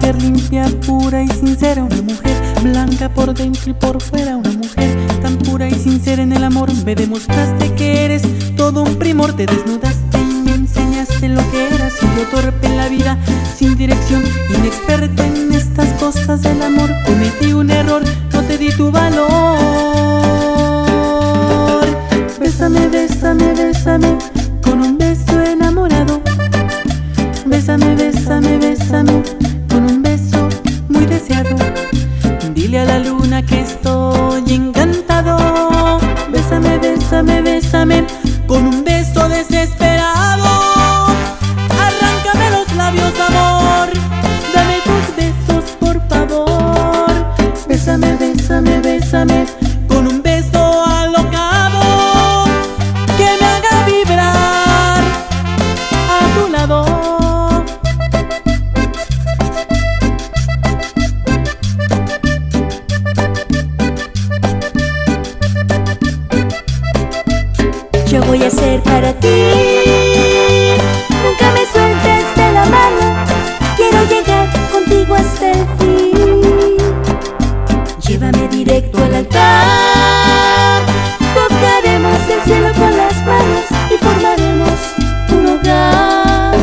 mujer limpia, pura y sincera, una mujer blanca por dentro y por fuera, una mujer tan pura y sincera en el amor. Me demostraste que eres todo un primor, te desnudaste y me enseñaste lo que eras. Y yo torpe en la vida, sin dirección, inexperta en estas cosas del amor, cometí un error, no te di tu valor. Bésame, bésame, bésame, con un beso enamorado. Bésame, bésame, bésame, con un beso muy deseado. Dile a la luna que estoy encantado. Bésame, bésame, bésame, con un beso desesperado. Arráncame los labios, amor, dame tus besos, por favor. Bésame, bésame, bésame, con un beso alocado que me haga vibrar a tu lado. Yo voy a ser para ti, nunca me sueltes de la mano. Quiero llegar contigo hasta el fin. Llévame directo al altar, tocaremos el cielo con las manos y formaremos un hogar.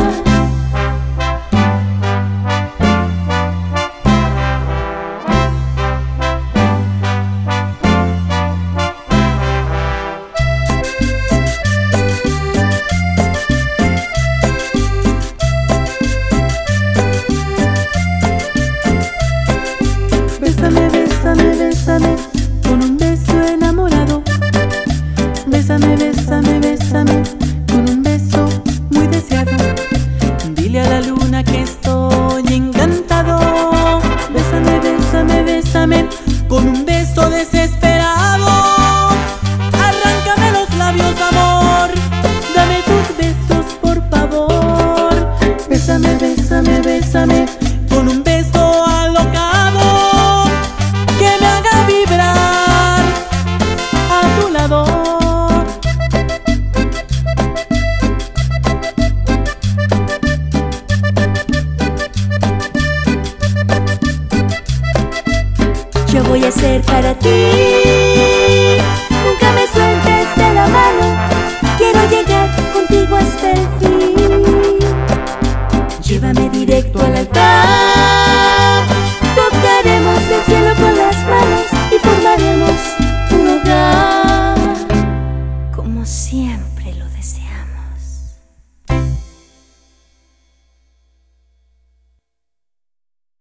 Bésame, bésame, bésame, con un beso enamorado. Bésame, bésame, bésame, con un beso muy deseado. Dile a la luna que estoy encantado. Bésame, bésame, bésame, con un beso desesperado. Arráncame los labios, amor, dame tus besos, por favor. Bésame, bésame, bésame, con un beso alocado que me haga vibrar a tu lado. Yo voy a ser para ti,